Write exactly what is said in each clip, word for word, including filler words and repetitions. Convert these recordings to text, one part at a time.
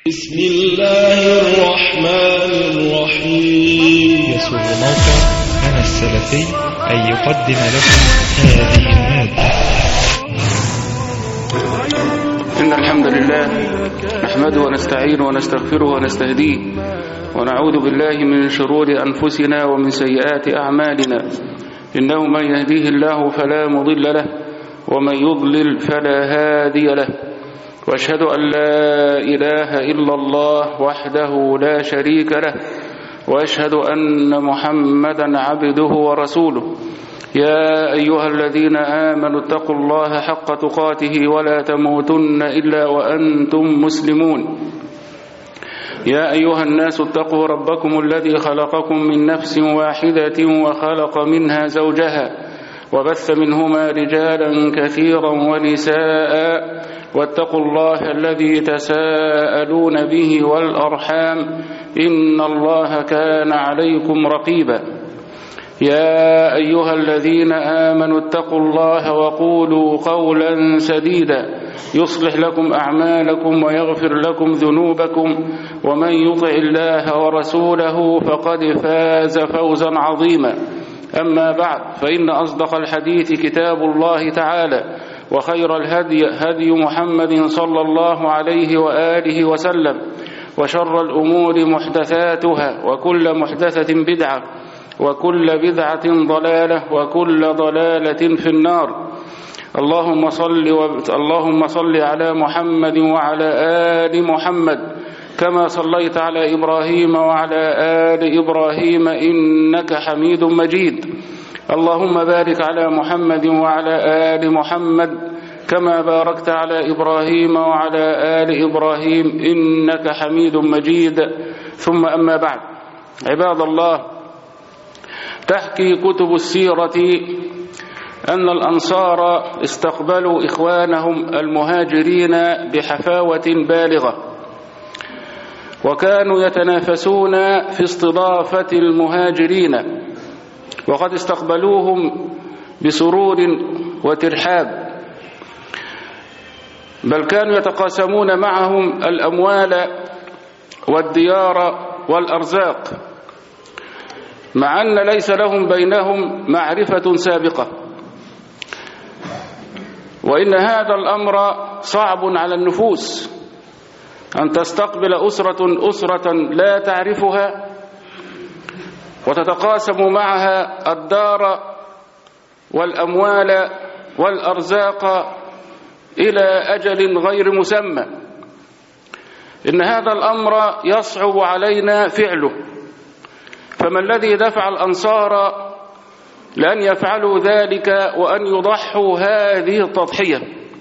بسم الله الرحمن الرحيم. يسر موقع أنا السلفي أن يقدم لكم هذه المادة. إن الحمد لله نحمده ونستعينه ونستغفره ونستهديه ونعوذ بالله من شرور أنفسنا ومن سيئات أعمالنا، إنه من يهديه الله فلا مضل له ومن يضلل فلا هادي له، وأشهد أن لا إله إلا الله وحده لا شريك له، وأشهد أن محمدا عبده ورسوله. يا أيها الذين آمنوا اتقوا الله حق تقاته ولا تموتن إلا وأنتم مسلمون. يا أيها الناس اتقوا ربكم الذي خلقكم من نفس واحدة وخلق منها زوجها وبث منهما رجالا كثيرا ونساء، واتقوا الله الذي تساءلون به والأرحام إن الله كان عليكم رقيبا. يا أيها الذين آمنوا اتقوا الله وقولوا قولا سديدا يصلح لكم أعمالكم ويغفر لكم ذنوبكم، ومن يطع الله ورسوله فقد فاز فوزا عظيما. أما بعد، فإن أصدق الحديث كتاب الله تعالى، وخير الهدي هدي محمد صلى الله عليه وآله وسلم، وشر الأمور محدثاتها، وكل محدثة بدعة، وكل بدعة ضلالة، وكل ضلالة في النار. اللهم صل و... اللهم صل على محمد وعلى آل محمد كما صليت على إبراهيم وعلى آل إبراهيم إنك حميد مجيد. اللهم بارك على محمد وعلى آل محمد كما باركت على إبراهيم وعلى آل إبراهيم إنك حميد مجيد. ثم أما بعد، عباد الله، تحكي كتب السيرة أن الأنصار استقبلوا إخوانهم المهاجرين بحفاوة بالغة، وكانوا يتنافسون في استضافة المهاجرين، وقد استقبلوهم بسرور وترحاب، بل كانوا يتقاسمون معهم الأموال والديار والأرزاق، مع أن ليس لهم بينهم معرفة سابقة. وإن هذا الأمر صعب على النفوس، أن تستقبل أسرة أسرة لا تعرفها وتتقاسم معها الدار والأموال والأرزاق إلى أجل غير مسمى. إن هذا الأمر يصعب علينا فعله، فما الذي دفع الأنصار لأن يفعلوا ذلك وأن يضحوا هذه التضحية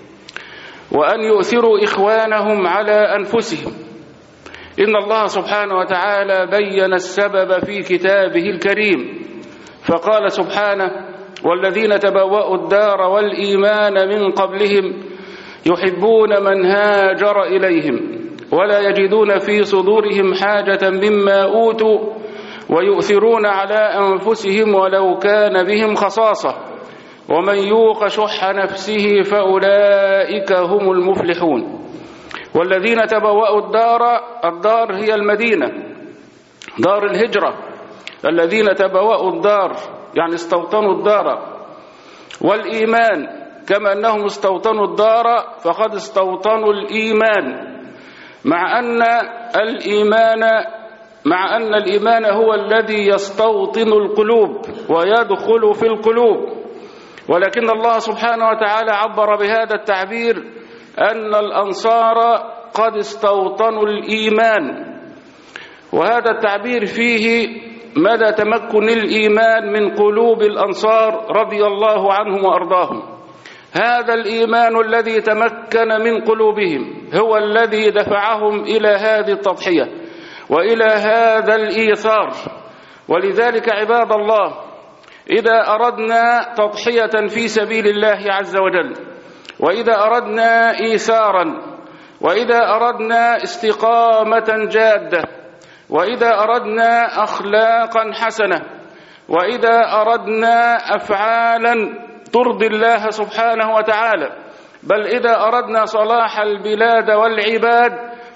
وأن يؤثروا إخوانهم على أنفسهم؟ إن الله سبحانه وتعالى بين السبب في كتابه الكريم، فقال سبحانه: والذين تبوأوا الدار والإيمان من قبلهم يحبون من هاجر إليهم ولا يجدون في صدورهم حاجة مما أوتوا ويؤثرون على أنفسهم ولو كان بهم خصاصة ومن يوق شح نفسه فأولئك هم المفلحون. والذين تبوأوا الدار، الدار هي المدينة، دار الهجرة. الذين تبوأوا الدار يعني استوطنوا الدار، والإيمان كما أنهم استوطنوا الدار فقد استوطنوا الإيمان، مع أن الإيمان مع أن الإيمان هو الذي يستوطن القلوب ويدخل في القلوب. ولكن الله سبحانه وتعالى عبر بهذا التعبير أن الأنصار قد استوطنوا الإيمان، وهذا التعبير فيه مدى تمكن الإيمان من قلوب الأنصار رضي الله عنهم وأرضاهم. هذا الإيمان الذي تمكن من قلوبهم هو الذي دفعهم إلى هذه التضحية وإلى هذا الإيثار. ولذلك عباد الله، إذا أردنا تضحية في سبيل الله عز وجل، وإذا أردنا إيثارا، وإذا أردنا استقامة جادة، وإذا أردنا أخلاقا حسنة، وإذا أردنا أفعالا ترضي الله سبحانه وتعالى، بل إذا أردنا صلاح البلاد والعباد،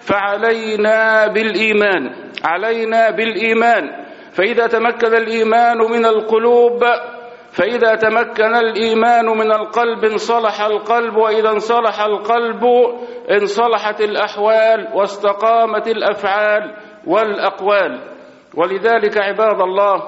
فعلينا بالإيمان علينا بالإيمان فإذا تمكن الإيمان من القلوب فإذا تمكن الإيمان من القلب انصلح القلب، وإذا انصلح القلب انصلحت الأحوال واستقامت الأفعال والأقوال. ولذلك عباد الله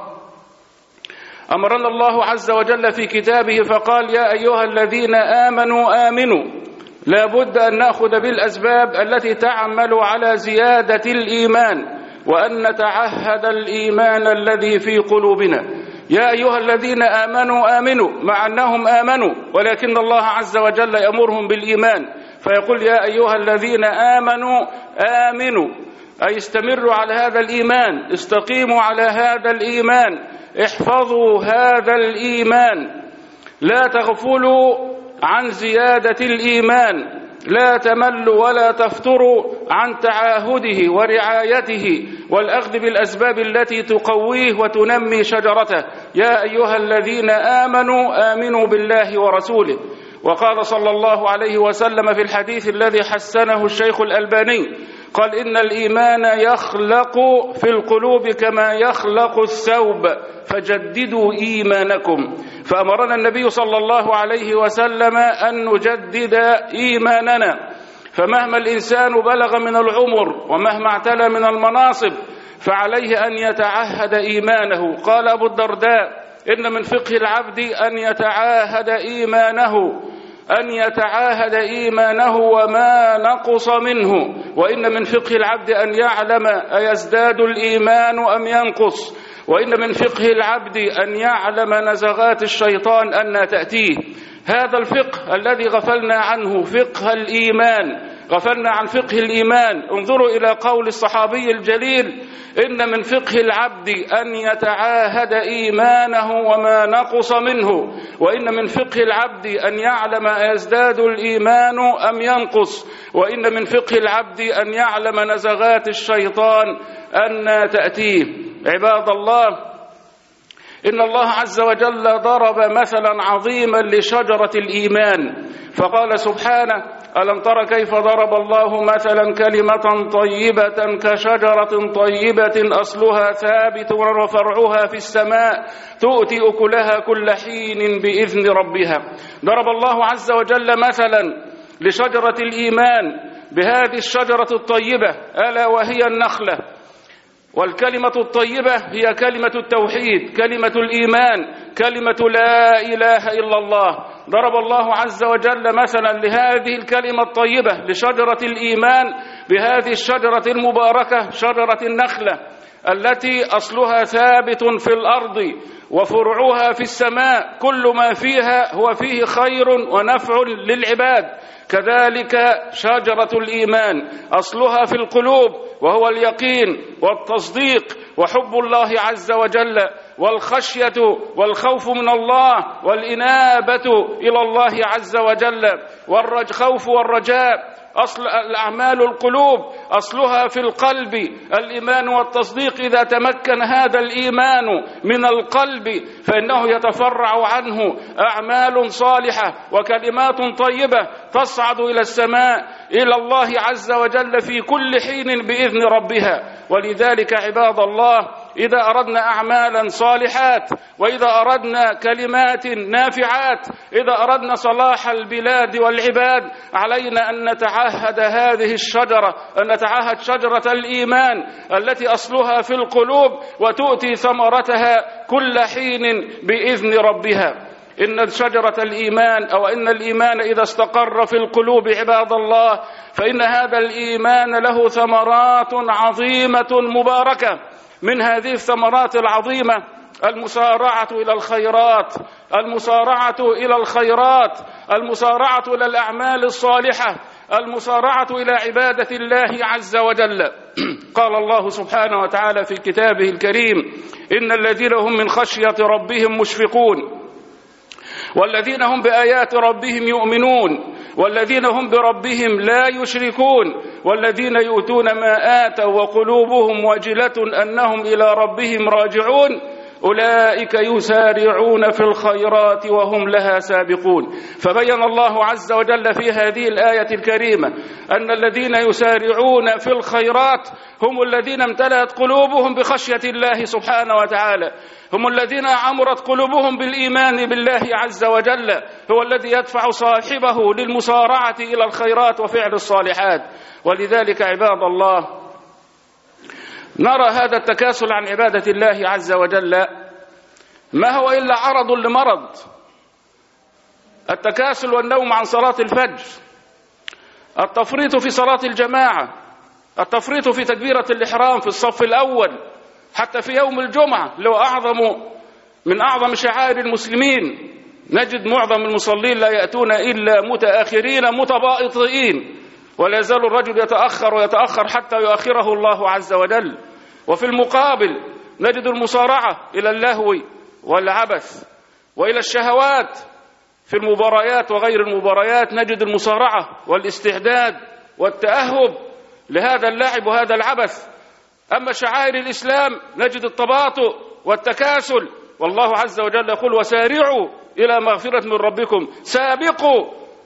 أمرنا الله عز وجل في كتابه فقال: يا أيها الذين آمنوا آمنوا. لا بد أن نأخذ بالأسباب التي تعمل على زيادة الإيمان، وأن نتعهد الإيمان الذي في قلوبنا. يا أيها الذين آمنوا آمنوا، مع أنهم آمنوا ولكن الله عز وجل يأمرهم بالإيمان فيقول: يا أيها الذين آمنوا آمنوا، أي استمروا على هذا الإيمان، استقيموا على هذا الإيمان، احفظوا هذا الإيمان، لا تغفلوا عن زيادة الإيمان، لا تملوا ولا تفتروا عن تعاهده ورعايته والأخذ بالأسباب التي تقويه وتنمي شجرته. يا أيها الذين آمنوا آمنوا بالله ورسوله. وقال صلى الله عليه وسلم في الحديث الذي حسنه الشيخ الألباني قال: إن الإيمان يخلق في القلوب كما يخلق الثوب فجددوا إيمانكم. فأمرنا النبي صلى الله عليه وسلم أن نجدد إيماننا، فمهما الإنسان بلغ من العمر ومهما اعتلى من المناصب فعليه أن يتعهد إيمانه. قال أبو الدرداء: إن من فقه العبد أن يتعاهد إيمانه أن يتعاهد إيمانه وما نقص منه، وإن من فقه العبد أن يعلم أيزداد الإيمان أم ينقص، وإن من فقه العبد أن يعلم نزغات الشيطان أن تأتيه. هذا الفقه الذي غفلنا عنه، فقه الإيمان، غفلنا عن فقه الإيمان. انظروا إلى قول الصحابي الجليل: إن من فقه العبد أن يتعاهد إيمانه وما نقص منه، وإن من فقه العبد أن يعلم أيزداد الإيمان أم ينقص، وإن من فقه العبد أن يعلم نزغات الشيطان أن تأتيه. عباد الله، إن الله عز وجل ضرب مثلا عظيما لشجرة الإيمان فقال سبحانه: ألم تر كيف ضرب الله مثلا كلمة طيبة كشجرة طيبة أصلها ثابت وفرعها في السماء تؤتي أكلها كل حين بإذن ربها. ضرب الله عز وجل مثلا لشجرة الإيمان بهذه الشجرة الطيبة ألا وهي النخلة. والكلمة الطيبة هي كلمة التوحيد، كلمة الإيمان، كلمة لا إله إلا الله. ضرب الله عز وجل مثلا لهذه الكلمة الطيبة لشجرة الإيمان بهذه الشجرة المباركة، شجرة النخلة التي أصلها ثابت في الأرض وفرعها في السماء، كل ما فيها هو فيه خير ونفع للعباد. كذلك شجرة الإيمان أصلها في القلوب وهو اليقين والتصديق وحب الله عز وجل والخشية والخوف من الله والإنابة إلى الله عز وجل والخوف والرجاء. أصل الأعمال القلوب أصلها في القلب الإيمان والتصديق. إذا تمكن هذا الإيمان من القلب فإنه يتفرع عنه أعمال صالحة وكلمات طيبة تصعد إلى السماء إلى الله عز وجل في كل حين بإذن ربها. ولذلك عباد الله، إذا أردنا أعمالا صالحات، وإذا أردنا كلمات نافعات، إذا أردنا صلاح البلاد والعباد، علينا أن نتعهد هذه الشجرة، أن نتعهد شجرة الإيمان التي أصلها في القلوب وتؤتي ثمرتها كل حين بإذن ربها. إن شجرة الإيمان أو إن الإيمان إذا استقر في القلوب عباد الله فإن هذا الإيمان له ثمرات عظيمة مباركة. من هذه الثمرات العظيمة المسارعة إلى الخيرات، المسارعة إلى الخيرات، المسارعة إلى الأعمال الصالحة، المسارعة إلى عبادة الله عز وجل. قال الله سبحانه وتعالى في كتابه الكريم: إن الذين هم من خشية ربهم مشفقون، والذين هم بآيات ربهم يؤمنون، والذين هم بربهم لا يشركون، والذين يؤتون ما آتوا وقلوبهم وجلة أنهم إلى ربهم راجعون. أولئك يسارعون في الخيرات وهم لها سابقون. فبين الله عز وجل في هذه الآية الكريمة أن الذين يسارعون في الخيرات هم الذين امتلأت قلوبهم بخشية الله سبحانه وتعالى، هم الذين عمرت قلوبهم بالإيمان بالله عز وجل، هو الذي يدفع صاحبه للمسارعة إلى الخيرات وفعل الصالحات. ولذلك عباد الله نرى هذا التكاسل عن عبادة الله عز وجل ما هو إلا عرض لمرض. التكاسل والنوم عن صلاة الفجر، التفريط في صلاة الجماعة، التفريط في تكبيرة الإحرام في الصف الأول حتى في يوم الجمعة لو أعظم من أعظم شعائر المسلمين، نجد معظم المصلين لا يأتون إلا متآخرين متباطئين، ولا يزال الرجل يتأخر ويتأخر حتى يؤخره الله عز وجل. وفي المقابل نجد المسارعة إلى اللهو والعبث وإلى الشهوات في المباريات وغير المباريات، نجد المسارعة والاستعداد والتأهب لهذا اللعب وهذا العبث. أما شعائر الإسلام نجد التباطؤ والتكاسل، والله عز وجل يقول وسارعوا إلى مغفرة من ربكم. سابقوا.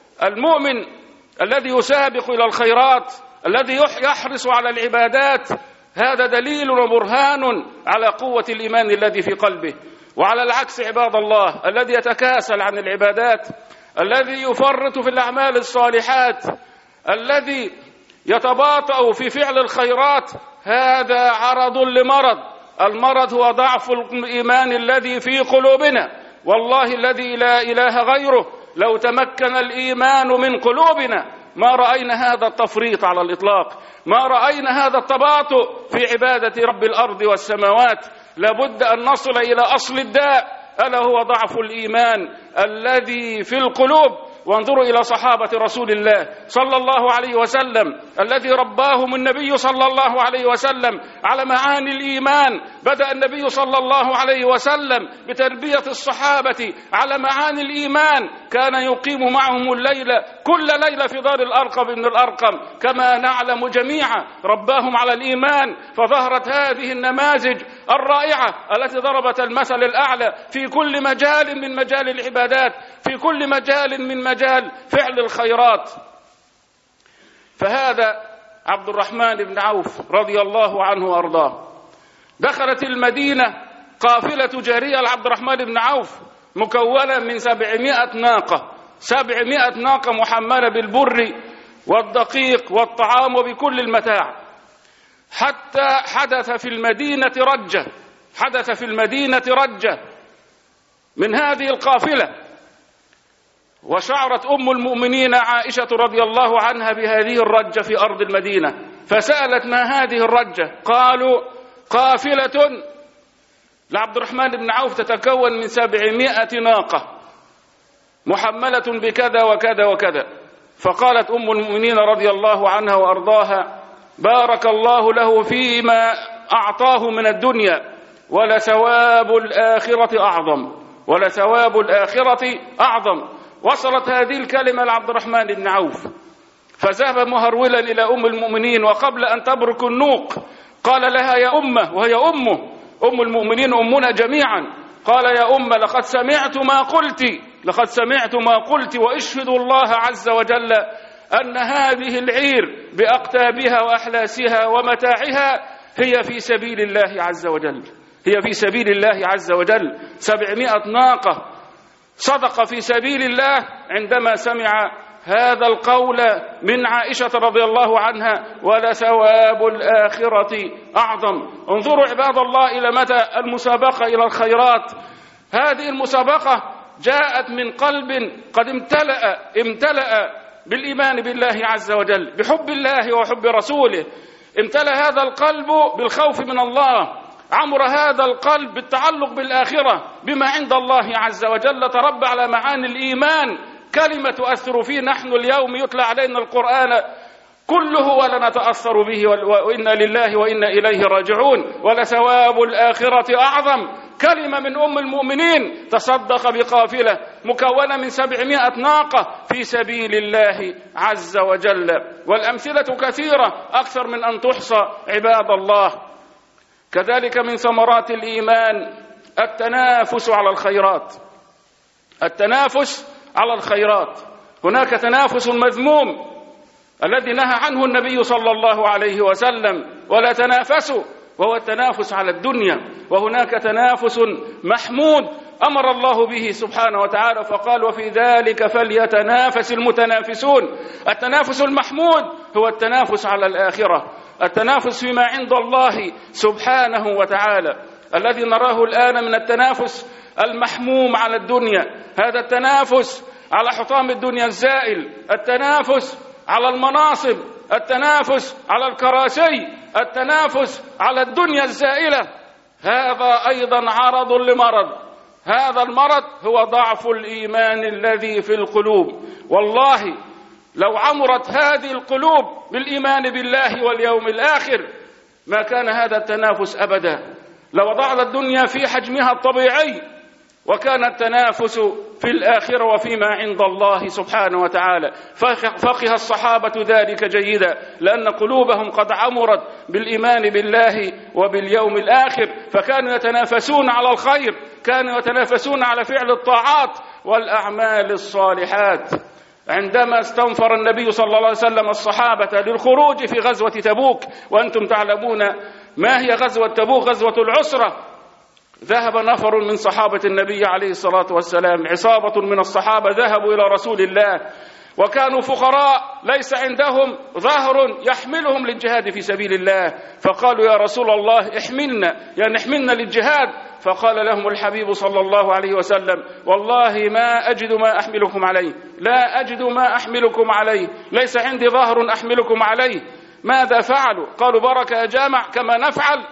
المؤمن الذي يسابق إلى الخيرات، الذي يحرص على العبادات، هذا دليل وبرهان على قوة الإيمان الذي في قلبه. وعلى العكس عباد الله الذي يتكاسل عن العبادات، الذي يفرط في الأعمال الصالحات، الذي يتباطأ في فعل الخيرات، هذا عرض لمرض. المرض هو ضعف الإيمان الذي في قلوبنا، والله الذي لا إله غيره لو تمكن الإيمان من قلوبنا ما رأينا هذا التفريط على الإطلاق، ما رأينا هذا التباطؤ في عبادة رب الأرض والسماوات. لابد أن نصل إلى أصل الداء، ألا هو ضعف الإيمان الذي في القلوب. وانظروا إلى صحابة رسول الله صلى الله عليه وسلم الذي رباهم النبي صلى الله عليه وسلم على معاني الإيمان. بدأ النبي صلى الله عليه وسلم بتربية الصحابة على معاني الإيمان، كان يقيم معهم الليلة كل ليلة في دار الأرقم بن الأرقم كما نعلم جميعا، رباهم على الإيمان. فظهرت هذه النماذج الرائعة التي ضربت المثل الأعلى في كل مجال من مجال العبادات، في كل مجال من مجال فعل الخيرات. فهذا عبد الرحمن بن عوف رضي الله عنه وأرضاه، دخلت المدينة قافلة جارية لعبد الرحمن بن عوف مكونة من سبعمائة ناقة، سبعمائة ناقة محملة بالبر والدقيق والطعام وبكل المتاع، حتى حدث في المدينة رجة، حدث في المدينة رجة من هذه القافلة. وشعرت أم المؤمنين عائشة رضي الله عنها بهذه الرجة في أرض المدينة، فسألت ما هذه الرجة؟ قالوا قافلة لعبد الرحمن بن عوف تتكون من سبعمائة ناقة محملة بكذا وكذا وكذا. فقالت أم المؤمنين رضي الله عنها وأرضاها بارك الله له فيما أعطاه من الدنيا ولثواب الآخرة أعظم، ولثواب الآخرة أعظم. وصلت هذه الكلمة لعبد الرحمن بن عوف، فذهب مهرولا إلى أم المؤمنين، وقبل أن تبرك النوق قال لها يا أمه، وهي أمه، أم المؤمنين أمنا جميعا، قال يا أم لقد سمعت ما قلت، لقد سمعت ما قلت، واشهد الله عز وجل أن هذه العير بأقتابها وأحلاسها ومتاعها هي في سبيل الله عز وجل، هي في سبيل الله عز وجل. سبعمائة ناقة صدق في سبيل الله عندما سمع هذا القول من عائشة رضي الله عنها ولثواب الآخرة أعظم. انظروا عباد الله إلى متى المسابقة إلى الخيرات. هذه المسابقة جاءت من قلب قد امتلأ امتلأ بالإيمان بالله عز وجل، بحب الله وحب رسوله. امتلأ هذا القلب بالخوف من الله، عمر هذا القلب بالتعلق بالآخرة بما عند الله عز وجل، تربى على معاني الإيمان، كلمة تؤثر فيه. نحن اليوم يتلى علينا القرآن كله ولا نتأثر به، وإنا لله وإنا إليه راجعون، ولثواب الآخرة أعظم. كلمة من أم المؤمنين تصدق بقافلة مكونة من سبعمائة ناقة في سبيل الله عز وجل. والأمثلة كثيرة أكثر من أن تحصى عباد الله. كذلك من ثمرات الإيمان التنافس على الخيرات، التنافس على الخيرات. هناك تنافس مذموم الذي نهى عنه النبي صلى الله عليه وسلم: ولا تنافسوا، وهو التنافس على الدنيا. وهناك تنافس محمود أمر الله به سبحانه وتعالى فقال: وفي ذلك فليتنافس المتنافسون. التنافس المحمود هو التنافس على الآخرة، التنافس فيما عند الله سبحانه وتعالى. الذي نراه الآن من التنافس المحموم على الدنيا، هذا التنافس على حطام الدنيا الزائل، التنافس على المناصب، التنافس على الكراسي، التنافس على الدنيا الزائلة، هذا أيضا عرض لمرض. هذا المرض هو ضعف الإيمان الذي في القلوب. والله لو عمرت هذه القلوب بالإيمان بالله واليوم الآخر ما كان هذا التنافس أبدا، لوضعنا الدنيا في حجمها الطبيعي، وكان التنافس في الآخرة وفيما عند الله سبحانه وتعالى. فقه الصحابة ذلك جيدا، لأن قلوبهم قد عمرت بالإيمان بالله وباليوم الآخر، فكانوا يتنافسون على الخير، كانوا يتنافسون على فعل الطاعات والأعمال الصالحات. عندما استنفر النبي صلى الله عليه وسلم الصحابة للخروج في غزوة تبوك، وأنتم تعلمون ما هي غزوة تبوك، غزوة العسرة، ذهب نفر من صحابة النبي عليه الصلاة والسلام، عصابة من الصحابة ذهبوا إلى رسول الله، وكانوا فقراء ليس عندهم ظهر يحملهم للجهاد في سبيل الله، فقالوا: يا رسول الله احملنا، يعني احملنا للجهاد. فقال لهم الحبيب صلى الله عليه وسلم: والله ما أجد ما أحملكم عليه، لا أجد ما أحملكم عليه، ليس عندي ظهر أحملكم عليه. ماذا فعلوا؟ قالوا: برك يا جامع كما نفعل.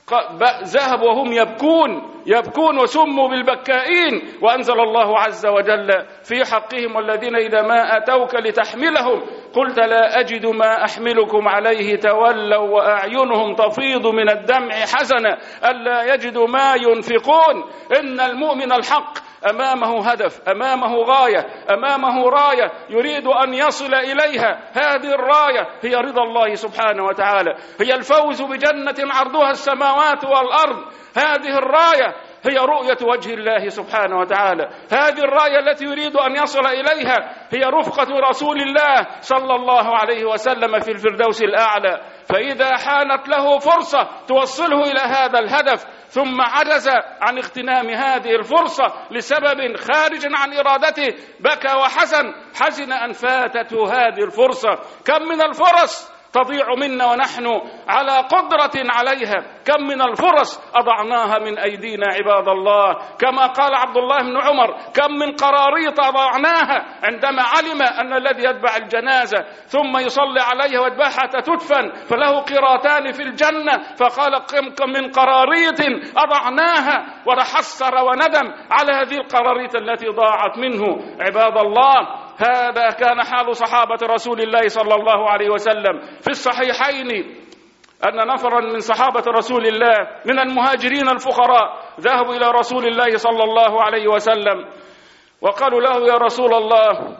ذهبوا وهم يبكون يبكون وسموا بالبكائين، وأنزل الله عز وجل في حقهم: والذين إذا ما أتوك لتحملهم قلت لا أجد ما أحملكم عليه تولوا وأعينهم تفيض من الدمع حزنا ألا يجدوا ما ينفقون. إن المؤمن الحق أمامه هدف، أمامه غاية، أمامه راية يريد أن يصل إليها. هذه الراية هي رضا الله سبحانه وتعالى، هي الفوز بجنة عرضها السماوات والأرض. هذه الراية هي رؤية وجه الله سبحانه وتعالى. هذه الراية التي يريد أن يصل إليها هي رفقة رسول الله صلى الله عليه وسلم في الفردوس الأعلى. فإذا حانت له فرصة توصله إلى هذا الهدف ثم عجز عن اغتنام هذه الفرصة لسبب خارج عن إرادته، بكى وحزن، حزن أن فاتته هذه الفرصة. كم من الفرص تضيع منا ونحن على قدرة عليها، كم من الفرص أضعناها من أيدينا عباد الله. كما قال عبد الله بن عمر: كم من قراريط أضعناها عندما علم أن الذي يتبع الجنازة ثم يصلي عليها ويتبعها حتى تدفن فله قيراتان في الجنة، فقال: كم من قراريط أضعناها، وتحسر وندم على هذه القراريط التي ضاعت منه. عباد الله، هذا كان حال صحابة رسول الله صلى الله عليه وسلم. في الصحيحين أن نفرا من صحابة رسول الله من المهاجرين الفقراء ذهبوا إلى رسول الله صلى الله عليه وسلم وقالوا له: يا رسول الله،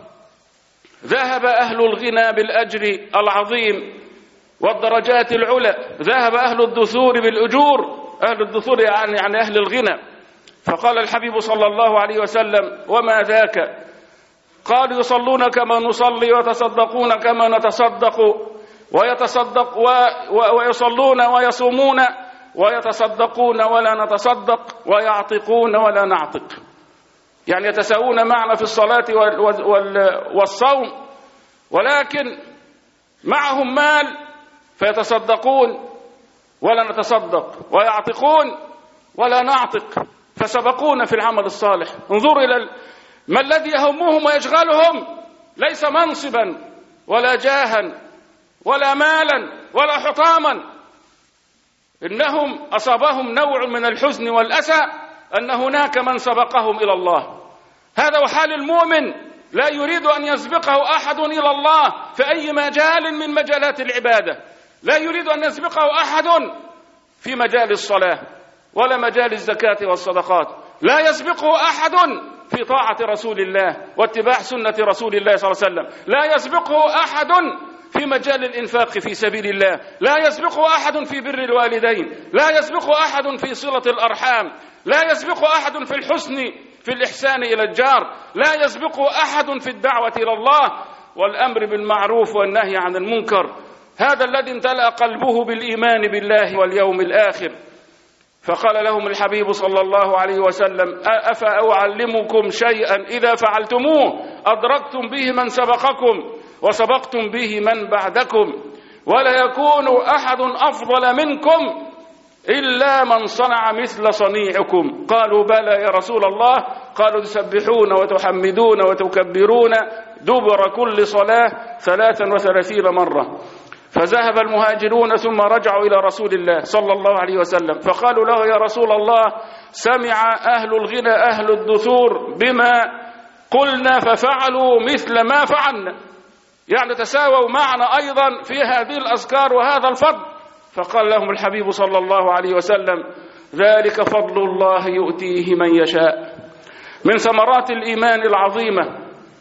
ذهب أهل الغنى بالأجر العظيم والدرجات العلى، ذهب أهل الدثور بالأجور، أهل الدثور يعني, يعني أهل الغنى. فقال الحبيب صلى الله عليه وسلم: وما ذاك؟ قالوا: يصلون كما نصلي ويتصدقون كما نتصدق ويتصدق و... و... ويصلون ويصومون ويتصدقون ولا نتصدق ويعتقون ولا نعتق، يعني يتساوون معنا في الصلاة وال... وال... والصوم، ولكن معهم مال فيتصدقون ولا نتصدق ويعتقون ولا نعتق، فسبقونا في العمل الصالح. انظروا إلى ال... ما الذي يهمهم ويشغلهم، ليس منصبا ولا جاها ولا مالا ولا حطاما، إنهم أصابهم نوع من الحزن والأسى أن هناك من سبقهم إلى الله. هذا وحال المؤمن، لا يريد أن يسبقه أحد إلى الله في أي مجال من مجالات العبادة، لا يريد أن يسبقه أحد في مجال الصلاة ولا مجال الزكاة والصدقات، لا يسبقه أحد في طاعة رسول الله واتباع سنة رسول الله صلى الله عليه وسلم، لا يسبقه أحد في مجال الإنفاق في سبيل الله، لا يسبق أحد في بر الوالدين، لا يسبق أحد في صلة الأرحام، لا يسبق أحد في الحسن في الإحسان إلى الجار، لا يسبق أحد في الدعوة إلى الله والأمر بالمعروف والنهي عن المنكر. هذا الذي امتلأ قلبه بالإيمان بالله واليوم الآخر. فقال لهم الحبيب صلى الله عليه وسلم: أفأعلمكم شيئا إذا فعلتموه أدركتم به من سبقكم وسبقتم به من بعدكم، ولا يكون أحد أفضل منكم إلا من صنع مثل صنيعكم. قالوا: بلى يا رسول الله. قالوا: تسبحون وتحمدون وتكبرون دبر كل صلاة ثلاثا وثلاثين مرة. فذهب المهاجرون ثم رجعوا إلى رسول الله صلى الله عليه وسلم فقالوا له: يا رسول الله، سمع أهل الغنى أهل الدثور بما قلنا ففعلوا مثل ما فعلنا، يعني تساووا معنا أيضا في هذه الأذكار وهذا الفضل. فقال لهم الحبيب صلى الله عليه وسلم: ذلك فضل الله يؤتيه من يشاء. من ثمرات الإيمان العظيمة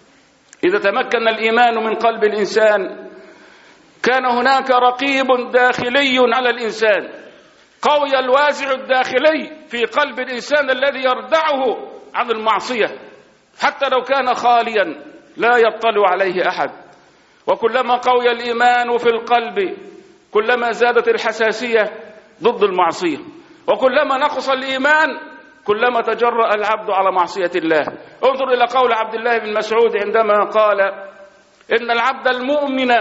إذا تمكن الإيمان من قلب الإنسان كان هناك رقيب داخلي على الإنسان، قوي الوازع الداخلي في قلب الإنسان الذي يردعه عن المعصية حتى لو كان خاليا لا يطلع عليه أحد. وكلما قوي الإيمان في القلب كلما زادت الحساسية ضد المعصية، وكلما نقص الإيمان كلما تجرأ العبد على معصية الله. انظر إلى قول عبد الله بن مسعود عندما قال: إن العبد المؤمن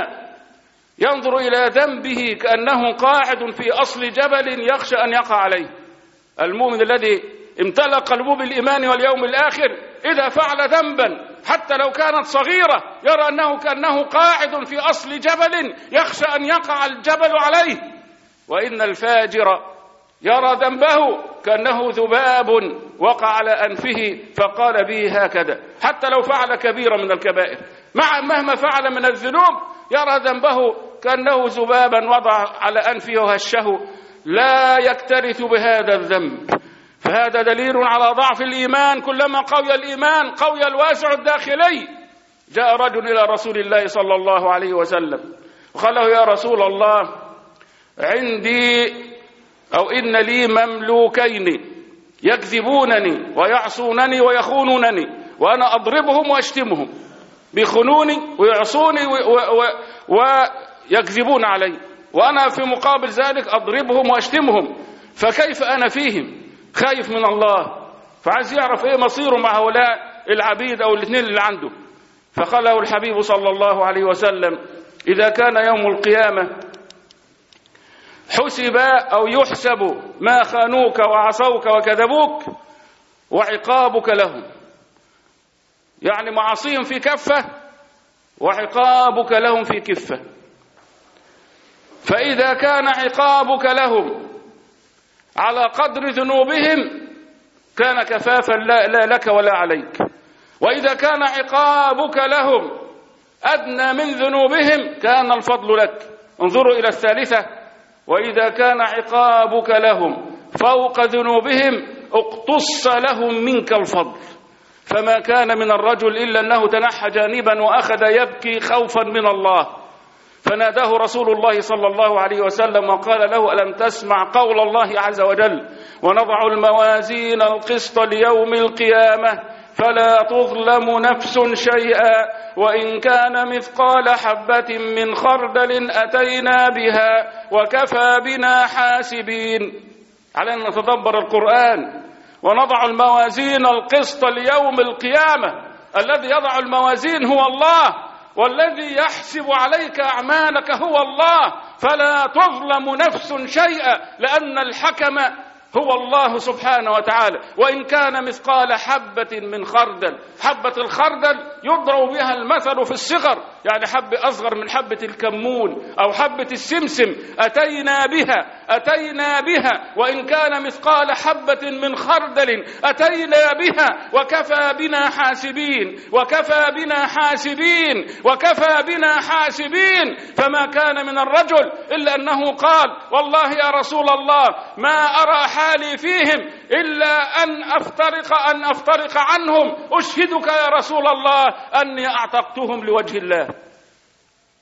ينظر إلى ذنبه كأنه قاعد في أصل جبل يخشى أن يقع عليه. المؤمن الذي امتلأ قلبه بالإيمان واليوم الآخر إذا فعل ذنبا حتى لو كانت صغيرة يرى أنه كأنه قاعد في أصل جبل يخشى أن يقع الجبل عليه. وإن الفاجر يرى ذنبه كأنه ذباب وقع على أنفه فقال به هكذا، حتى لو فعل كبيرة من الكبائر مع مهما فعل من الذنوب يرى ذنبه كأنه ذبابا وضع على أنفه وهشه لا يكترث بهذا الذنب. فهذا دليل على ضعف الإيمان. كلما قوي الإيمان قوي الواسع الداخلي. جاء رجل إلى رسول الله صلى الله عليه وسلم وقال له: يا رسول الله، عندي أو إن لي مملوكين يكذبونني ويعصونني ويخونونني وأنا أضربهم وأشتمهم، بيخونوني ويعصوني ويكذبون علي، وأنا في مقابل ذلك أضربهم وأشتمهم، فكيف أنا فيهم؟ خايف من الله، فعايز يعرف إيه مصيره مع هؤلاء العبيد أو الاثنين اللي عنده. فقال له الحبيب صلى الله عليه وسلم: إذا كان يوم القيامة حسب أو يحسب ما خانوك وعصوك وكذبوك وعقابك لهم، يعني معاصيهم في كفة وعقابك لهم في كفة. فإذا كان عقابك لهم على قدر ذنوبهم كان كفافا لا, لا لك ولا عليك، وإذا كان عقابك لهم أدنى من ذنوبهم كان الفضل لك. انظروا إلى الثالثة: وإذا كان عقابك لهم فوق ذنوبهم اقتص لهم منك الفضل. فما كان من الرجل إلا أنه تنحى جانبا وأخذ يبكي خوفا من الله، فناداه رسول الله صلى الله عليه وسلم وقال له: ألم تسمع قول الله عز وجل: ونضع الموازين القسط ليوم القيامة فلا تظلم نفس شيئا وإن كان مثقال حبة من خردل أتينا بها وكفى بنا حاسبين. علينا نتدبر القرآن. ونضع الموازين القسط ليوم القيامة. الذي يضع الموازين هو الله، والذي يحسب عليك أعمالك هو الله، فلا تظلم نفس شيئا لأن الحكم هو الله سبحانه وتعالى. وإن كان مثقال حبة من خردل، حبة الخردل يضرب بها المثل في الصغر، يعني حبة أصغر من حبة الكمون أو حبة السمسم، أتينا بها أتينا بها وإن كان مثقال حبة من خردل أتينا بها وكفى بنا حاسبين وكفى بنا حاسبين وكفى بنا حاسبين. فما كان من الرجل إلا أنه قال: والله يا رسول الله ما أرى حالي فيهم إلا أن أفترق أن أفترق عنهم، أشهدك يا رسول الله أني أعتقتهم لوجه الله.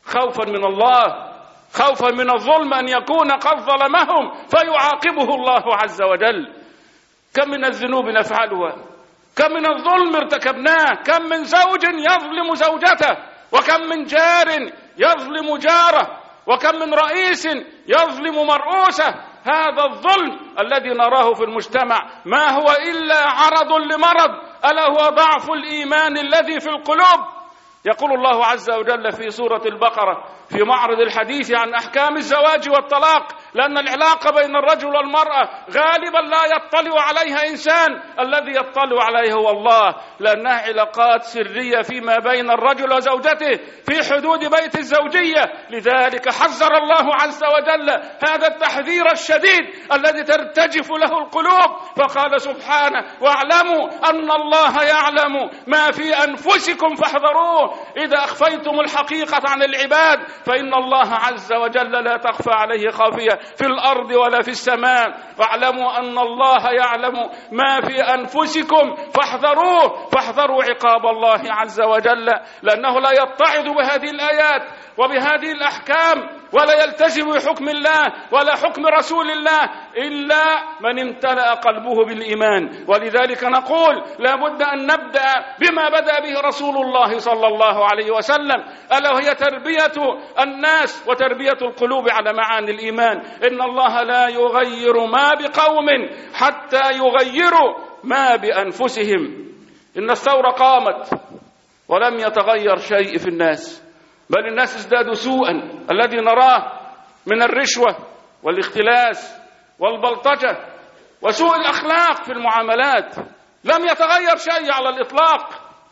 خوفا من الله، خوفا من الظلم أن يكون قد ظلمهم فيعاقبه الله عز وجل. كم من الذنوب نفعلها، كم من الظلم ارتكبناه، كم من زوج يظلم زوجته، وكم من جار يظلم جاره، وكم من رئيس يظلم مرؤوسه. هذا الظلم الذي نراه في المجتمع ما هو إلا عرض لمرض، ألا هو ضعف الإيمان الذي في القلوب. يقول الله عز وجل في سورة البقرة في معرض الحديث عن أحكام الزواج والطلاق، لأن العلاقة بين الرجل والمرأة غالبا لا يطلع عليها إنسان، الذي يطلع عليه هو الله، لأنها علاقات سرية فيما بين الرجل وزوجته في حدود بيت الزوجية. لذلك حذر الله عز وجل هذا التحذير الشديد الذي ترتجف له القلوب، فقال سبحانه: واعلموا أن الله يعلم ما في أنفسكم فاحذروه. إذا أخفيتم الحقيقة عن العباد فإن الله عز وجل لا تخفى عليه خافية في الأرض ولا في السماء. واعلموا أن الله يعلم ما في أنفسكم فاحذروه، فاحذروا عقاب الله عز وجل، لأنه لا يتعظ بهذه الآيات وبهذه الأحكام ولا يلتزم بحكم الله ولا حكم رسول الله إلا من امتلأ قلبه بالإيمان. ولذلك نقول لا بد أن نبدأ بما بدأ به رسول الله صلى الله عليه وسلم، ألا وهي تربية الناس وتربية القلوب على معاني الإيمان. إن الله لا يغير ما بقوم حتى يغيروا ما بأنفسهم. إن الثورة قامت ولم يتغير شيء في الناس، بل الناس ازدادوا سوءا الذي نراه من الرشوة والاختلاس والبلطجة وسوء الأخلاق في المعاملات. لم يتغير شيء على الإطلاق.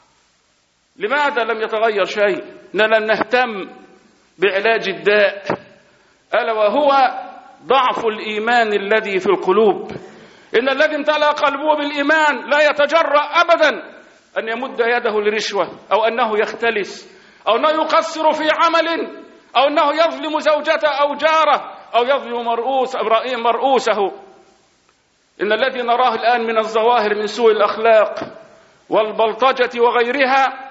لماذا لم يتغير شيء؟ إننا نهتم بعلاج الداء، ألا وهو ضعف الإيمان الذي في القلوب. إن الذي امتلأ قلبه بالإيمان لا يتجرأ أبدا أن يمد يده لرشوة أو أنه يختلس أو أنه يقصر في عمل أو أنه يظلم زوجته أو جاره أو يظلم مرؤوس إبراهيم مرؤوسه. إن الذي نراه الآن من الظواهر من سوء الأخلاق والبلطجة وغيرها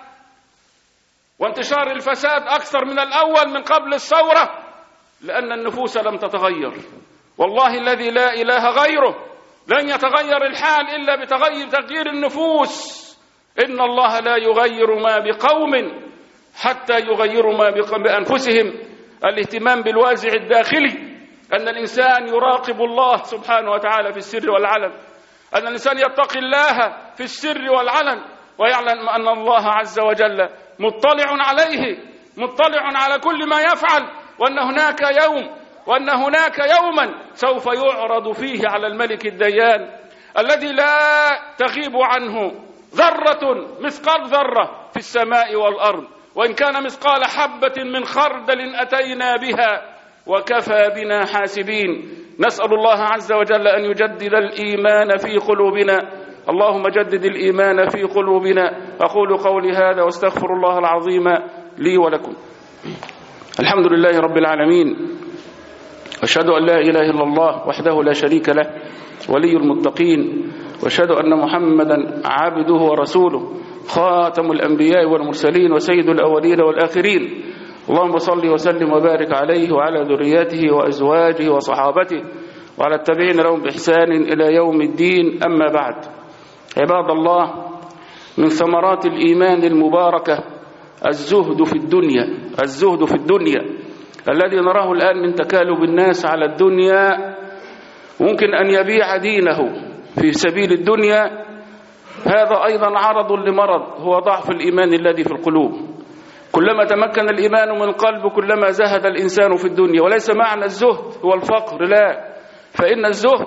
وانتشار الفساد أكثر من الأول من قبل الثورة، لأن النفوس لم تتغير. والله الذي لا إله غيره لن يتغير الحال إلا بتغير تغيير النفوس. إن الله لا يغير ما بقوم حتى يغيروا ما بأنفسهم. الاهتمام بالوازع الداخلي، أن الإنسان يراقب الله سبحانه وتعالى في السر والعلن، أن الإنسان يتقي الله في السر والعلن ويعلم أن الله عز وجل مطلع عليه، مطلع على كل ما يفعل، وأن هناك يوم وأن هناك يوما سوف يعرض فيه على الملك الديان الذي لا تغيب عنه ذرة مثقال ذرة في السماء والأرض، وإن كان مثقال حبة من خردل أتينا بها وكفى بنا حاسبين. نسأل الله عز وجل أن يجدد الإيمان في قلوبنا. اللهم جدد الإيمان في قلوبنا. أقول قولي هذا واستغفر الله العظيم لي ولكم. الحمد لله رب العالمين، أشهد أن لا إله إلا الله وحده لا شريك له ولي المتقين، وأشهد أن محمدا عبده ورسوله خاتم الأنبياء والمرسلين وسيد الأولين والآخرين. اللهم صل وسلم وبارك عليه وعلى ذرياته وأزواجه وصحابته وعلى التابعين لهم بإحسان إلى يوم الدين. أما بعد، عباد الله، من ثمرات الإيمان المباركة الزهد في الدنيا، الزهد في الدنيا الذي نراه الآن من تكالب الناس على الدنيا. ممكن أن يبيع دينه في سبيل الدنيا. هذا أيضا عرض لمرض هو ضعف الإيمان الذي في القلوب. كلما تمكن الإيمان من القلب كلما زهد الإنسان في الدنيا. وليس معنى الزهد هو الفقر، لا، فإن الزهد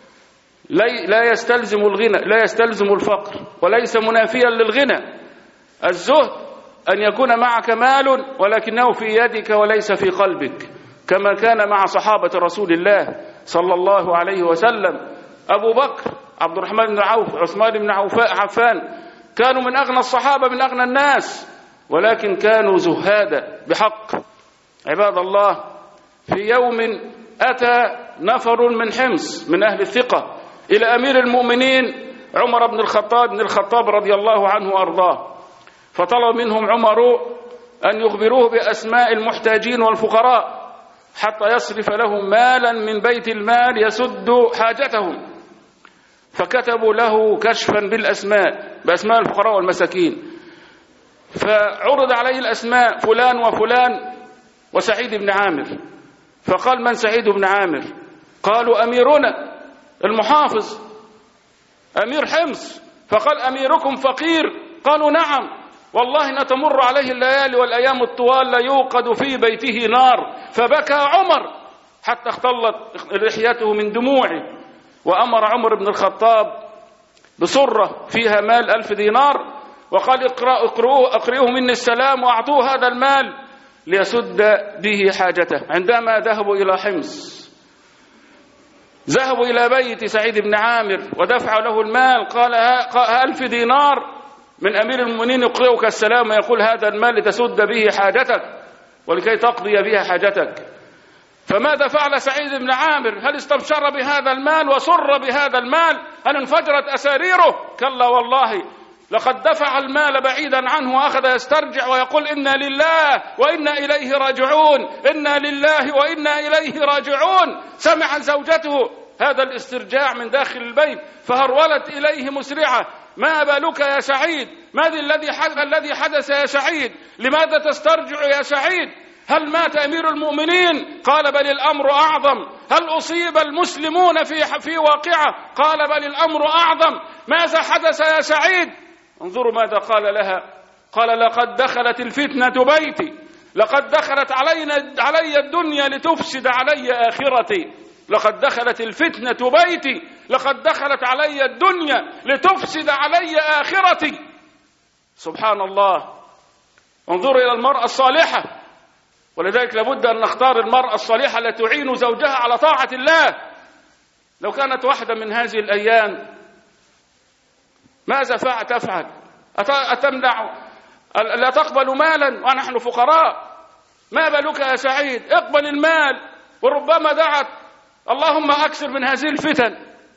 لا يستلزم الغنى، لا يستلزم الفقر، وليس منافيا للغنى. الزهد أن يكون معك مال ولكنه في يدك وليس في قلبك، كما كان مع صحابة رسول الله صلى الله عليه وسلم. أبو بكر، عبد الرحمن بن عوف، عثمان بن عفان كانوا من أغنى الصحابة، من أغنى الناس، ولكن كانوا زهادا بحق. عباد الله، في يوم أتى نفر من حمص من أهل الثقة إلى أمير المؤمنين عمر بن الخطاب بن الخطاب رضي الله عنه وأرضاه، فطلب منهم عمر أن يخبروه بأسماء المحتاجين والفقراء حتى يصرف لهم مالا من بيت المال يسد حاجتهم، فكتبوا له كشفا بالأسماء بأسماء الفقراء والمساكين، فعرض عليه الأسماء فلان وفلان وسعيد بن عامر، فقال: من سعيد بن عامر؟ قالوا: أميرنا المحافظ أمير حمص. فقال: أميركم فقير؟ قالوا: نعم، والله نتمر عليه الليالي والأيام الطوال لا يوقد في بيته نار. فبكى عمر حتى اختلط لحيته من دموعه، وأمر عمر بن الخطاب بصرة فيها مال ألف دينار وقال: اقرؤوه اقرئوه مني السلام وأعطوه هذا المال ليسد به حاجته. عندما ذهبوا إلى حمص ذهبوا إلى بيت سعيد بن عامر ودفعوا له المال، قال: ألف دينار من أمير المؤمنين يقرئك السلام ويقول هذا المال لتسد به حاجتك ولكي تقضي بها حاجتك. فماذا فعل سعيد بن عامر؟ هل استبشر بهذا المال وسر بهذا المال؟ هل انفجرت أساريره؟ كلا والله، لقد دفع المال بعيدا عنه وأخذ يسترجع ويقول: إنا لله وإنا إليه راجعون، إنا لله وإنا إليه راجعون. سمع زوجته هذا الاسترجاع من داخل البيت فهرولت إليه مسرعة: ما بالك يا سعيد؟ ماذا الذي حدث الذي حدث يا سعيد؟ لماذا تسترجع يا سعيد؟ هل مات أمير المؤمنين؟ قال: بل الأمر أعظم. هل أصيب المسلمون في في واقعة؟ قال: بل الأمر أعظم. ماذا حدث يا سعيد؟ انظروا ماذا قال لها. قال: لقد دخلت الفتنة بيتي، لقد دخلت علينا علي الدنيا لتفسد علي آخرتي، لقد دخلت الفتنة بيتي، لقد دخلت علي الدنيا لتفسد علي آخرتي. سبحان الله. انظروا إلى المرأة الصالحة، ولذلك لابد أن نختار المرأة الصالحة التي تعين زوجها على طاعة الله. لو كانت واحدة من هذه الأيام ماذا تفعل؟ أتمنع لا تقبل مالا ونحن فقراء؟ ما بالك يا سعيد؟ اقبل المال. وربما دعت: اللهم أكثر من هذه الفتن.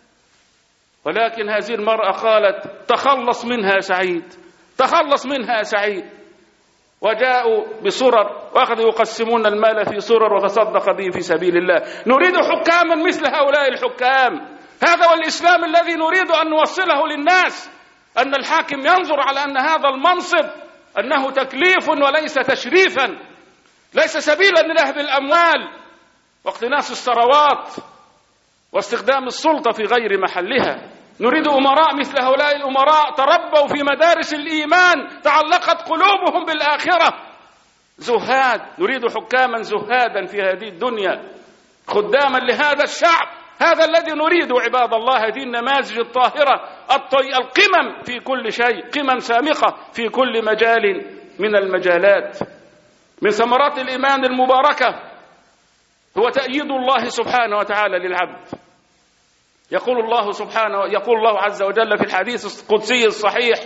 ولكن هذه المرأة قالت: تخلص منها سعيد، تخلص منها سعيد. وجاءوا بسرر وأخذوا يقسمون المال في سرر وتصدق به في سبيل الله. نريد حكاما مثل هؤلاء الحكام. هذا هو الإسلام الذي نريد أن نوصله للناس، أن الحاكم ينظر على أن هذا المنصب أنه تكليف وليس تشريفا، ليس سبيلا لنهب الأموال واقتناص الثروات واستخدام السلطة في غير محلها. نريد أمراء مثل هؤلاء الأمراء تربوا في مدارس الإيمان، تعلقت قلوبهم بالآخرة، زهاد. نريد حكاما زهادا في هذه الدنيا، خداما لهذا الشعب. هذا الذي نريد عباد الله، هذه النماذج الطاهرة القمم في كل شيء، قمم سامقة في كل مجال من المجالات. من ثمرات الإيمان المباركة هو تأييد الله سبحانه وتعالى للعبد. يقول الله سبحانه يقول الله عز وجل في الحديث القدسي الصحيح: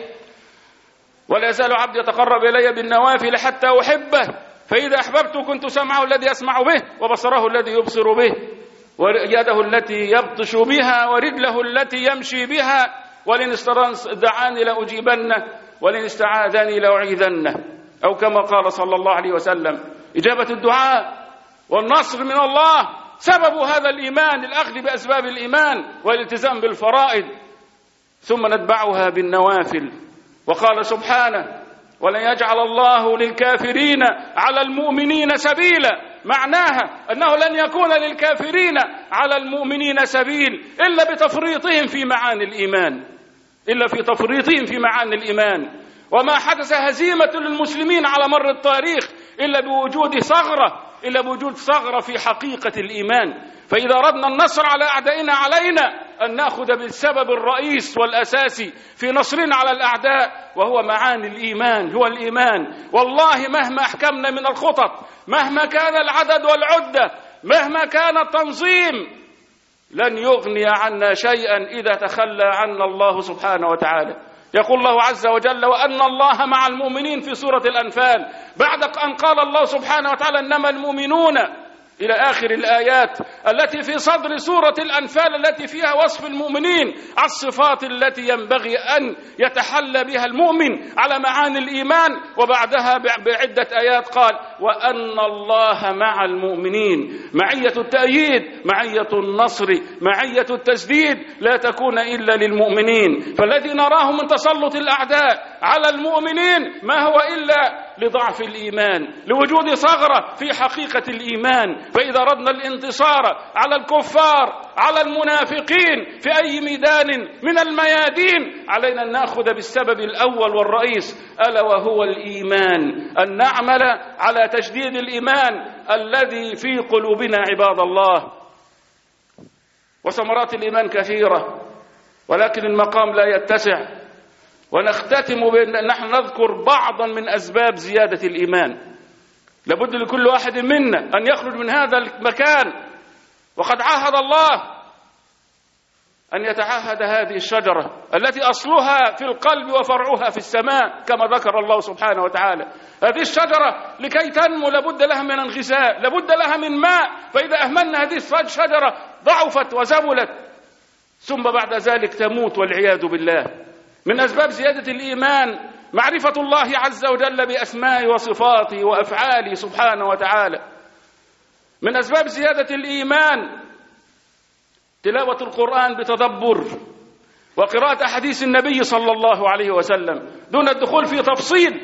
ولا يزال عبد يتقرب إلي بالنوافل حتى أحبه، فإذا أحببته كنت سمعه الذي يسمع به وبصره الذي يبصر به ويده التي يبطش بها ورجله التي يمشي بها، ولن استدعاني لأجيبنه ولن استعاذني لأعيذنه، أو كما قال صلى الله عليه وسلم. إجابة الدعاء والنصر من الله سبب هذا الإيمان، الأخذ بأسباب الإيمان والالتزام بالفرائض، ثم نتبعها بالنوافل. وقال سبحانه: ولن يجعل الله للكافرين على المؤمنين سبيلا. معناها أنه لن يكون للكافرين على المؤمنين سبيل إلا بتفريطهم في معاني الإيمان، إلا في تفريطهم في معاني الإيمان. وما حدث هزيمة للمسلمين على مر التاريخ إلا بوجود ثغرة إلا بوجود ثغرة في حقيقة الإيمان. فإذا أردنا النصر على أعدائنا علينا أن نأخذ بالسبب الرئيس والأساسي في نصرنا على الأعداء، وهو معاني الإيمان، هو الإيمان. والله مهما أحكمنا من الخطط، مهما كان العدد والعدة، مهما كان التنظيم، لن يغني عنا شيئا إذا تخلى عنا الله سبحانه وتعالى. يقول الله عز وجل: وأن الله مع المؤمنين في سورة الأنفال، بعد أن قال الله سبحانه وتعالى: إنما المؤمنون إلى آخر الآيات التي في صدر سورة الأنفال التي فيها وصف المؤمنين على الصفات التي ينبغي أن يتحلى بها المؤمن على معاني الإيمان. وبعدها بعدة آيات قال وأن الله مع المؤمنين. معية التأييد، معية النصر، معية التسديد لا تكون إلا للمؤمنين. فالذي نراه من تسلط الأعداء على المؤمنين ما هو إلا لضعف الإيمان، لوجود ثغرة في حقيقة الإيمان. فإذا أردنا الانتصار على الكفار على المنافقين في أي ميدان من الميادين علينا أن نأخذ بالسبب الأول والرئيس ألا وهو الإيمان، أن نعمل على تجديد الإيمان الذي في قلوبنا عباد الله. وثمرات الإيمان كثيرة ولكن المقام لا يتسع، ونختتم بأن نحن نذكر بعضا من أسباب زيادة الإيمان. لابد لكل واحد منا أن يخرج من هذا المكان وقد عاهد الله أن يتعاهد هذه الشجرة التي أصلها في القلب وفرعها في السماء كما ذكر الله سبحانه وتعالى. هذه الشجرة لكي تنمو لابد لها من الغذاء، لابد لها من ماء. فإذا أهملنا هذه الشجرة ضعفت وزبلت ثم بعد ذلك تموت والعياذ بالله. من أسباب زيادة الإيمان معرفة الله عز وجل بأسمائه وصفاته وأفعاله سبحانه وتعالى. من أسباب زيادة الإيمان تلاوة القرآن بتدبر وقراءة أحاديث النبي صلى الله عليه وسلم دون الدخول في تفصيل.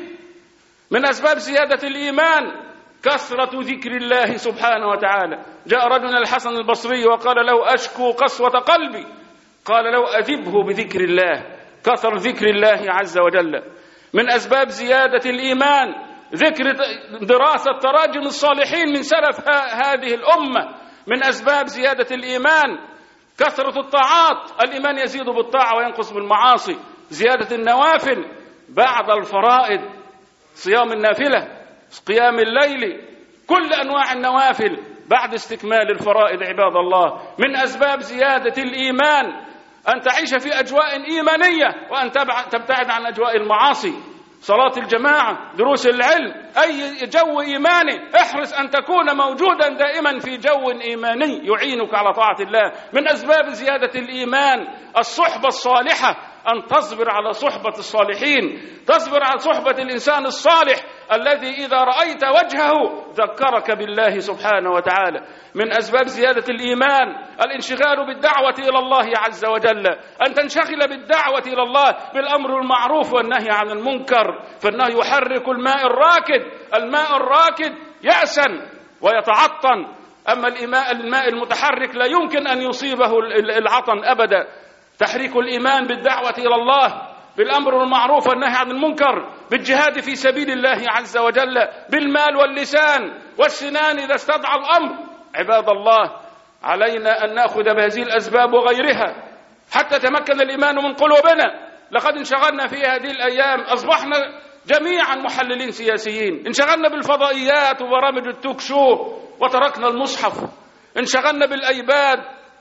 من أسباب زيادة الإيمان كثرة ذكر الله سبحانه وتعالى. جاء رجل الحسن البصري وقال له أشكو قسوة قلبي، قال له أذبه بذكر الله، كثر ذكر الله عز وجل. من أسباب زيادة الإيمان ذكر دراسة تراجم الصالحين من سلف هذه الأمة. من أسباب زيادة الإيمان كثرة الطاعات، الإيمان يزيد بالطاعة وينقص بالمعاصي. زيادة النوافل بعد الفرائض، صيام النافلة، قيام الليل، كل أنواع النوافل بعد استكمال الفرائض عباد الله. من أسباب زيادة الإيمان أن تعيش في أجواء إيمانية وأن تبتعد عن أجواء المعاصي. صلاة الجماعة، دروس العلم، أي جو إيماني احرص أن تكون موجودا دائما في جو إيماني يعينك على طاعة الله. من أسباب زيادة الإيمان الصحبة الصالحة، أن تصبر على صحبة الصالحين، تصبر على صحبة الإنسان الصالح الذي إذا رأيت وجهه ذكرك بالله سبحانه وتعالى. من أسباب زيادة الإيمان الانشغال بالدعوة إلى الله عز وجل، أن تنشغل بالدعوة إلى الله بالأمر المعروف والنهي عن المنكر، فإنه يحرك الماء الراكد. الماء الراكد يأسن ويتعطن، أما الماء المتحرك لا يمكن أن يصيبه العطن أبدا. تحريك الإيمان بالدعوة إلى الله بالأمر المعروف والنهي عن المنكر، بالجهاد في سبيل الله عز وجل، بالمال واللسان والسنان إذا استدعى الأمر. عباد الله علينا أن نأخذ بهذه الأسباب وغيرها حتى تمكن الإيمان من قلوبنا. لقد انشغلنا في هذه الأيام، أصبحنا جميعا محللين سياسيين، انشغلنا بالفضائيات وبرامج التوك شو وتركنا المصحف، انشغلنا بالأيباد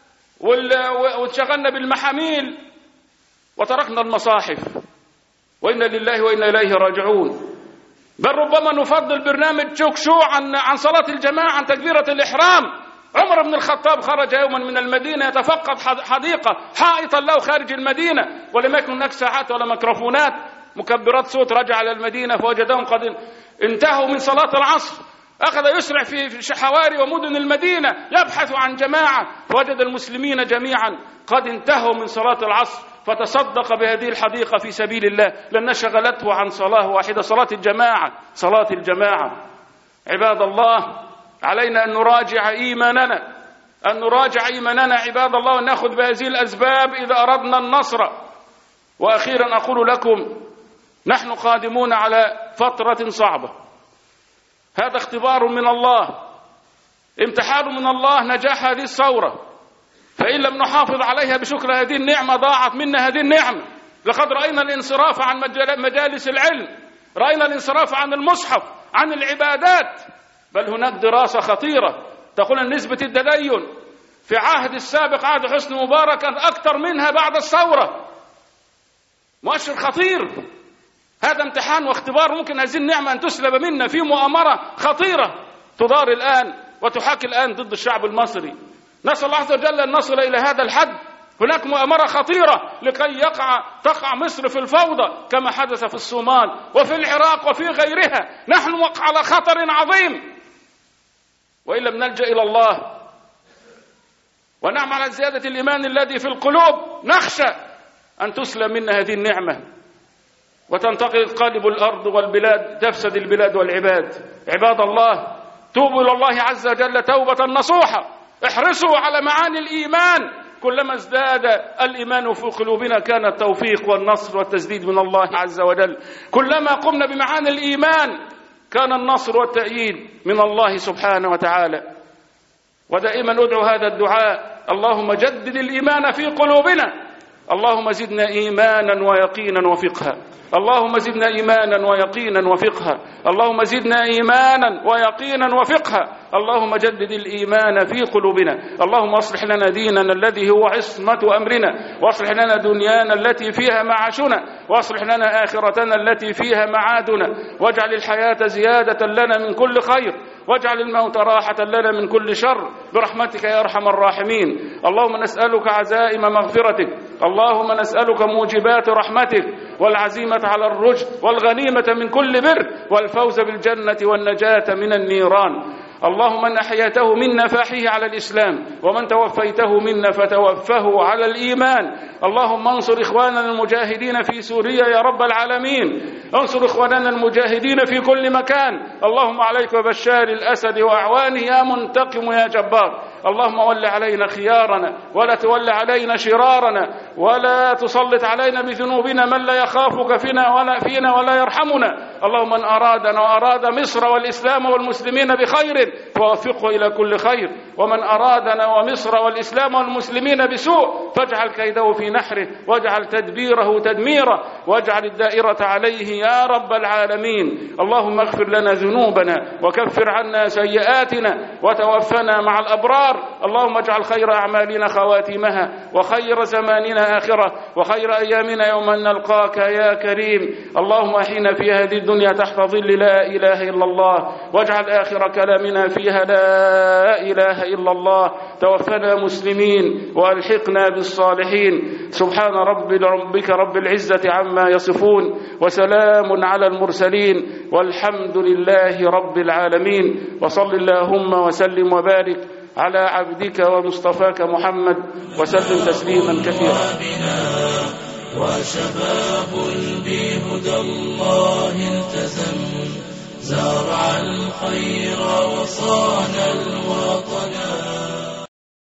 وانشغلنا بالمحاميل وتركنا المصاحف، وإنا لله وإنا إليه راجعون. بل ربما نفضل برنامج توك شو عن عن صلاة الجماعة، عن تكبيرة الإحرام. عمر بن الخطاب خرج يوما من المدينة يتفقد حديقة حائطا له خارج المدينة، ولم يكن هناك ساعات ولا ميكروفونات مكبرات صوت. رجع إلى المدينة فوجدهم قد انتهوا من صلاة العصر، أخذ يسرع في حواري ومدن المدينة يبحث عن جماعة، فوجد المسلمين جميعا قد انتهوا من صلاة العصر، فتصدق بهذه الحديقة في سبيل الله لأن شغلته عن صلاة واحدة، صلاة الجماعة، صلاة الجماعة. عباد الله علينا أن نراجع إيماننا، أن نراجع إيماننا عباد الله، ونأخذ بهذه الأسباب إذا أردنا النصر. وأخيرا أقول لكم نحن قادمون على فترة صعبة، هذا اختبار من الله، امتحان من الله نجاح هذه الثورة، فإن لم نحافظ عليها بشكر هذه النعمة ضاعت منا هذه النعمة. لقد رأينا الانصراف عن مجالس العلم، رأينا الانصراف عن المصحف، عن العبادات، بل هناك دراسة خطيرة تقول أن نسبة التدين في عهد السابق عهد حسني مبارك أكثر منها بعد الثورة. مؤشر خطير، هذا امتحان واختبار، ممكن هذه النعمة أن تسلب منا في مؤامرة خطيرة تدار الآن، وتحاكي الآن ضد الشعب المصري. نسأل الله عز وجل أن نصل إلى هذا الحد. هناك مؤامرة خطيرة لكي يقع تقع مصر في الفوضى كما حدث في الصومال وفي العراق وفي غيرها. نحن على خطر عظيم، وإن لم نلجأ إلى الله ونعمل على زيادة الإيمان الذي في القلوب نخشى أن تسلم منا هذه النعمة وتنتقل قلب الأرض والبلاد، تفسد البلاد والعباد. عباد الله، توبوا إلى الله عز وجل توبة نصوحة. احرصوا على معاني الإيمان. كلما ازداد الإيمان في قلوبنا كان التوفيق والنصر والتسديد من الله عز وجل. كلما قمنا بمعاني الإيمان كان النصر والتأييد من الله سبحانه وتعالى. ودائما ادعو هذا الدعاء: اللهم جدد الإيمان في قلوبنا، اللهم زدنا إيمانا ويقينا وفقها، اللهم زدنا إيمانا ويقينا وفقها، اللهم زدنا إيمانا ويقينا وفقها، اللهم جدد الإيمان في قلوبنا، اللهم اصلح لنا ديننا الذي هو عصمة أمرنا، واصلح لنا دنيانا التي فيها معاشنا، واصلح لنا آخرتنا التي فيها معادنا، واجعل الحياة زيادة لنا من كل خير، واجعل الموت راحة لنا من كل شر برحمتك يا أرحم الراحمين. اللهم نسألك عزائم مغفرتك، اللهم نسألك موجبات رحمتك والعزيمة على الرشد والغنيمة من كل بر والفوز بالجنة والنجاة من النيران. اللهم من أحياته منا فأحيه على الإسلام، ومن توفيته منا فتوفه على الإيمان. اللهم انصر إخواننا المجاهدين في سوريا يا رب العالمين، انصر إخواننا المجاهدين في كل مكان. اللهم عليك ببشار الأسد وأعوانه يا منتقم يا جبار. اللهم ول علينا خيارنا ولا تول علينا شرارنا، ولا تسلط علينا بذنوبنا من لا يخافك فينا ولا فينا ولا يرحمنا. اللهم من أرادنا وأراد مصر والإسلام والمسلمين بخير فوفقه إلى كل خير، ومن أرادنا ومصر والإسلام والمسلمين بسوء فاجعل كيده في نحره، واجعل تدبيره تدميره، واجعل الدائرة عليه يا رب العالمين. اللهم اغفر لنا ذنوبنا وكفر عنا سيئاتنا وتوفنا مع الأبرار. اللهم اجعل خير أعمالنا خواتمها، وخير زماننا آخرة، وخير أيامنا يوم نلقاك يا كريم. اللهم أحينا في هذه الدنيا تحت ظل لا إله إلا الله، واجعل آخر كلامنا فيها لا إله إلا الله. توفنا مسلمين وألحقنا بالصالحين. سبحان رب ربك رب العزة عما يصفون، وسلام على المرسلين، والحمد لله رب العالمين. وصل اللهم وسلم وبارك على عبدك ومصطفاك محمد وسلم تسليما كثيرا. وشباب بهدى الله التزم، زرع الخير وصان الوطن.